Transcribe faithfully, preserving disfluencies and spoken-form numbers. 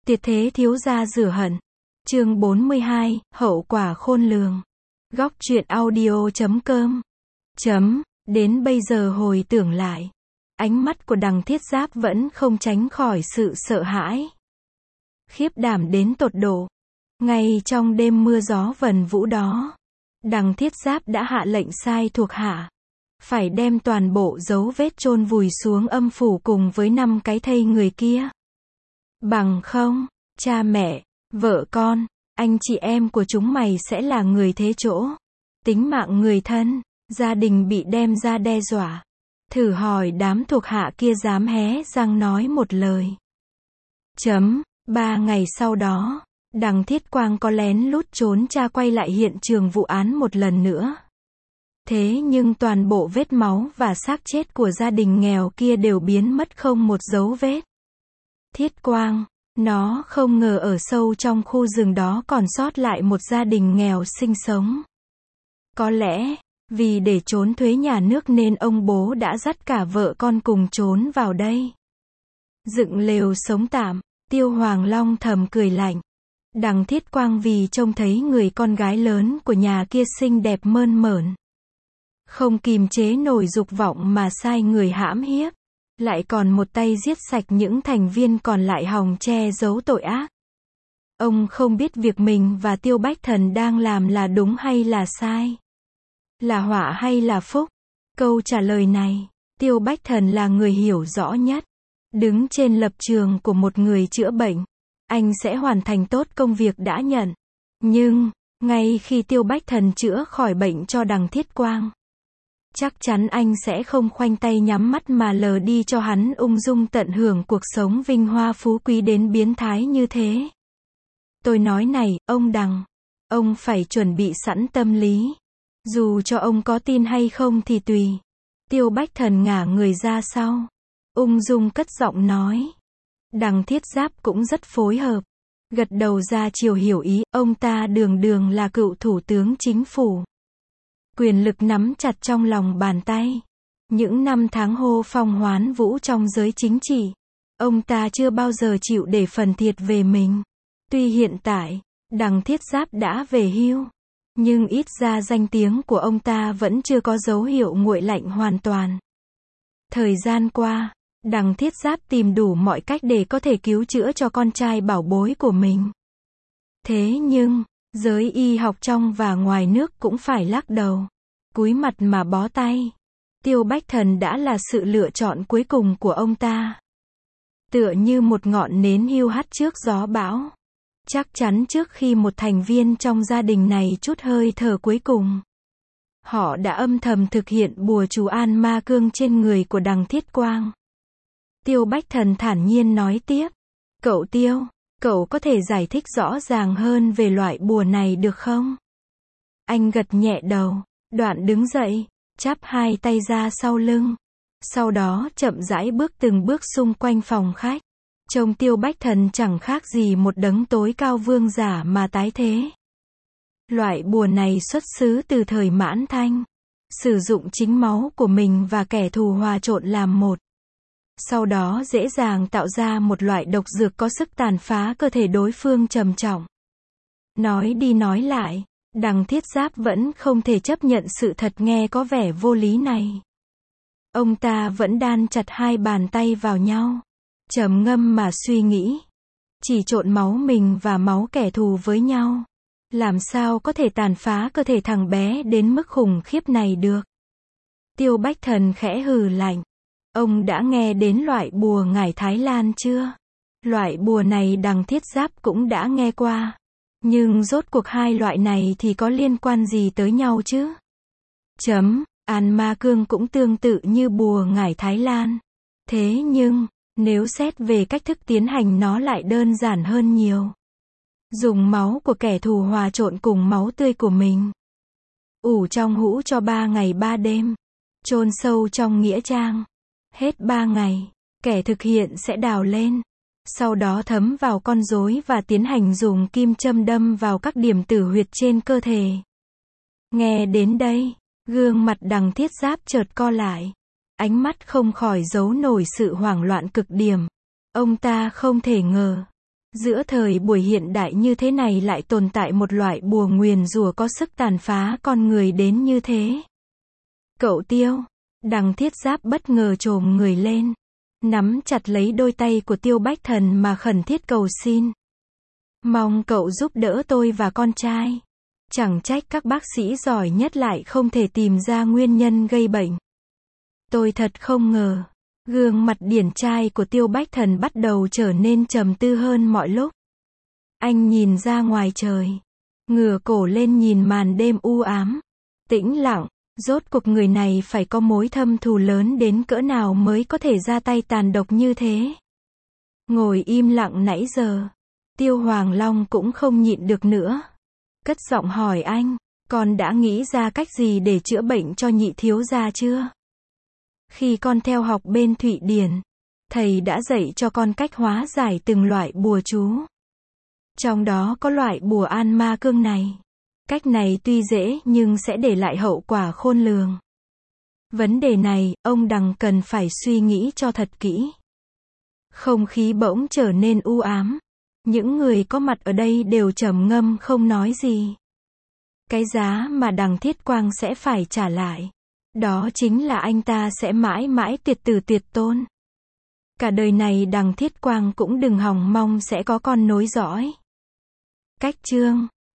Tuyệt thế thiếu gia rửa hận. Chương bốn mươi hai, hậu quả khôn lường. Góc truyện audio chấm com. Chấm, đến bây giờ hồi tưởng lại, ánh mắt của Đằng Thiết Giáp vẫn không tránh khỏi sự sợ hãi. Khiếp đảm đến tột độ. Ngay trong đêm mưa gió vần vũ đó, Đằng Thiết Giáp đã hạ lệnh sai thuộc hạ phải đem toàn bộ dấu vết chôn vùi xuống âm phủ cùng với năm cái thây người kia. Bằng không, cha mẹ, vợ con, anh chị em của chúng mày sẽ là người thế chỗ. Tính mạng người thân, gia đình bị đem ra đe dọa. Thử hỏi đám thuộc hạ kia dám hé răng nói một lời. Chấm, ba ngày sau đó, Đằng Thiết Quang có lén lút trốn tra quay lại hiện trường vụ án một lần nữa. Thế nhưng toàn bộ vết máu và xác chết của gia đình nghèo kia đều biến mất không một dấu vết. Thiết Quang, nó không ngờ ở sâu trong khu rừng đó còn sót lại một gia đình nghèo sinh sống. Có lẽ, vì để trốn thuế nhà nước nên ông bố đã dắt cả vợ con cùng trốn vào đây. Dựng lều sống tạm, Tiêu Hoàng Long thầm cười lạnh. Đằng Thiết Quang vì trông thấy người con gái lớn của nhà kia xinh đẹp mơn mởn, không kìm chế nổi dục vọng mà sai người hãm hiếp, lại còn một tay giết sạch những thành viên còn lại hòng che giấu tội ác. Ông không biết việc mình và Tiêu Bách Thần đang làm là đúng hay là sai, là họa hay là phúc. Câu trả lời này, Tiêu Bách Thần là người hiểu rõ nhất. Đứng trên lập trường của một người chữa bệnh, anh sẽ hoàn thành tốt công việc đã nhận. Nhưng, ngay khi Tiêu Bách Thần chữa khỏi bệnh cho Đằng Thiết Quang, chắc chắn anh sẽ không khoanh tay nhắm mắt mà lờ đi cho hắn ung dung tận hưởng cuộc sống vinh hoa phú quý đến biến thái như thế. Tôi nói này, ông Đằng, ông phải chuẩn bị sẵn tâm lý. Dù cho ông có tin hay không thì tùy. Tiêu Bách Thần ngả người ra sau, ung dung cất giọng nói. Đằng Thiết Giáp cũng rất phối hợp, gật đầu ra chiều hiểu ý. Ông ta đường đường là cựu thủ tướng chính phủ, quyền lực nắm chặt trong lòng bàn tay. Những năm tháng hô phong hoán vũ trong giới chính trị, ông ta chưa bao giờ chịu để phần thiệt về mình. Tuy hiện tại, Đằng Thiết Giáp đã về hưu, nhưng ít ra danh tiếng của ông ta vẫn chưa có dấu hiệu nguội lạnh hoàn toàn. Thời gian qua, Đằng Thiết Giáp tìm đủ mọi cách để có thể cứu chữa cho con trai bảo bối của mình. Thế nhưng, giới y học trong và ngoài nước cũng phải lắc đầu, cúi mặt mà bó tay. Tiêu Bách Thần đã là sự lựa chọn cuối cùng của ông ta. Tựa như một ngọn nến hiu hắt trước gió bão. Chắc chắn trước khi một thành viên trong gia đình này trút hơi thở cuối cùng, họ đã âm thầm thực hiện bùa chú an ma cương trên người của Đằng Thiết Quang. Tiêu Bách Thần thản nhiên nói tiếp. Cậu Tiêu, cậu có thể giải thích rõ ràng hơn về loại bùa này được không? Anh gật nhẹ đầu, đoạn đứng dậy, chắp hai tay ra sau lưng. Sau đó chậm rãi bước từng bước xung quanh phòng khách. Trông Tiêu Bách Thần chẳng khác gì một đấng tối cao vương giả mà tái thế. Loại bùa này xuất xứ từ thời Mãn Thanh, sử dụng chính máu của mình và kẻ thù hòa trộn làm một. Sau đó dễ dàng tạo ra một loại độc dược có sức tàn phá cơ thể đối phương trầm trọng. Nói đi nói lại, Đằng Thiết Giáp vẫn không thể chấp nhận sự thật nghe có vẻ vô lý này. Ông ta vẫn đan chặt hai bàn tay vào nhau, trầm ngâm mà suy nghĩ. Chỉ trộn máu mình và máu kẻ thù với nhau, làm sao có thể tàn phá cơ thể thằng bé đến mức khủng khiếp này được? Tiêu Bách Thần khẽ hừ lạnh. Ông đã nghe đến loại bùa ngải Thái Lan chưa? Loại bùa này Đằng Thiết Giáp cũng đã nghe qua. Nhưng rốt cuộc hai loại này thì có liên quan gì tới nhau chứ? Chấm, an ma cương cũng tương tự như bùa ngải Thái Lan. Thế nhưng, nếu xét về cách thức tiến hành nó lại đơn giản hơn nhiều. Dùng máu của kẻ thù hòa trộn cùng máu tươi của mình. Ủ trong hũ cho ba ngày ba đêm. Chôn sâu trong nghĩa trang. Hết ba ngày, kẻ thực hiện sẽ đào lên. Sau đó thấm vào con rối và tiến hành dùng kim châm đâm vào các điểm tử huyệt trên cơ thể. Nghe đến đây, gương mặt Đằng Thiết Giáp chợt co lại. Ánh mắt không khỏi giấu nổi sự hoảng loạn cực điểm. Ông ta không thể ngờ, Giữa thời buổi hiện đại như thế này lại tồn tại một loại bùa nguyền rủa có sức tàn phá con người đến như thế. Cậu Tiêu. Đằng Thiết Giáp bất ngờ chồm người lên, nắm chặt lấy đôi tay của Tiêu Bách Thần mà khẩn thiết cầu xin. Mong cậu giúp đỡ tôi và con trai. Chẳng trách các bác sĩ giỏi nhất lại không thể tìm ra nguyên nhân gây bệnh. Tôi thật không ngờ. Gương mặt điển trai của Tiêu Bách Thần bắt đầu trở nên trầm tư hơn mọi lúc. Anh nhìn ra ngoài trời, ngửa cổ lên nhìn màn đêm u ám, tĩnh lặng. Rốt cuộc người này phải có mối thâm thù lớn đến cỡ nào mới có thể ra tay tàn độc như thế. Ngồi im lặng nãy giờ, Tiêu Hoàng Long cũng không nhịn được nữa. Cất giọng hỏi anh, con đã nghĩ ra cách gì để chữa bệnh cho nhị thiếu gia chưa? Khi con theo học bên Thụy Điển, thầy đã dạy cho con cách hóa giải từng loại bùa chú. Trong đó có loại bùa an ma cương này. Cách này tuy dễ nhưng sẽ để lại hậu quả khôn lường. Vấn đề này, ông Đằng cần phải suy nghĩ cho thật kỹ. Không khí bỗng trở nên u ám. Những người có mặt ở đây đều trầm ngâm không nói gì. Cái giá mà Đằng Thiết Quang sẽ phải trả lại, đó chính là anh ta sẽ mãi mãi tuyệt tử tuyệt tôn. Cả đời này Đằng Thiết Quang cũng đừng hòng mong sẽ có con nối dõi. Cách chương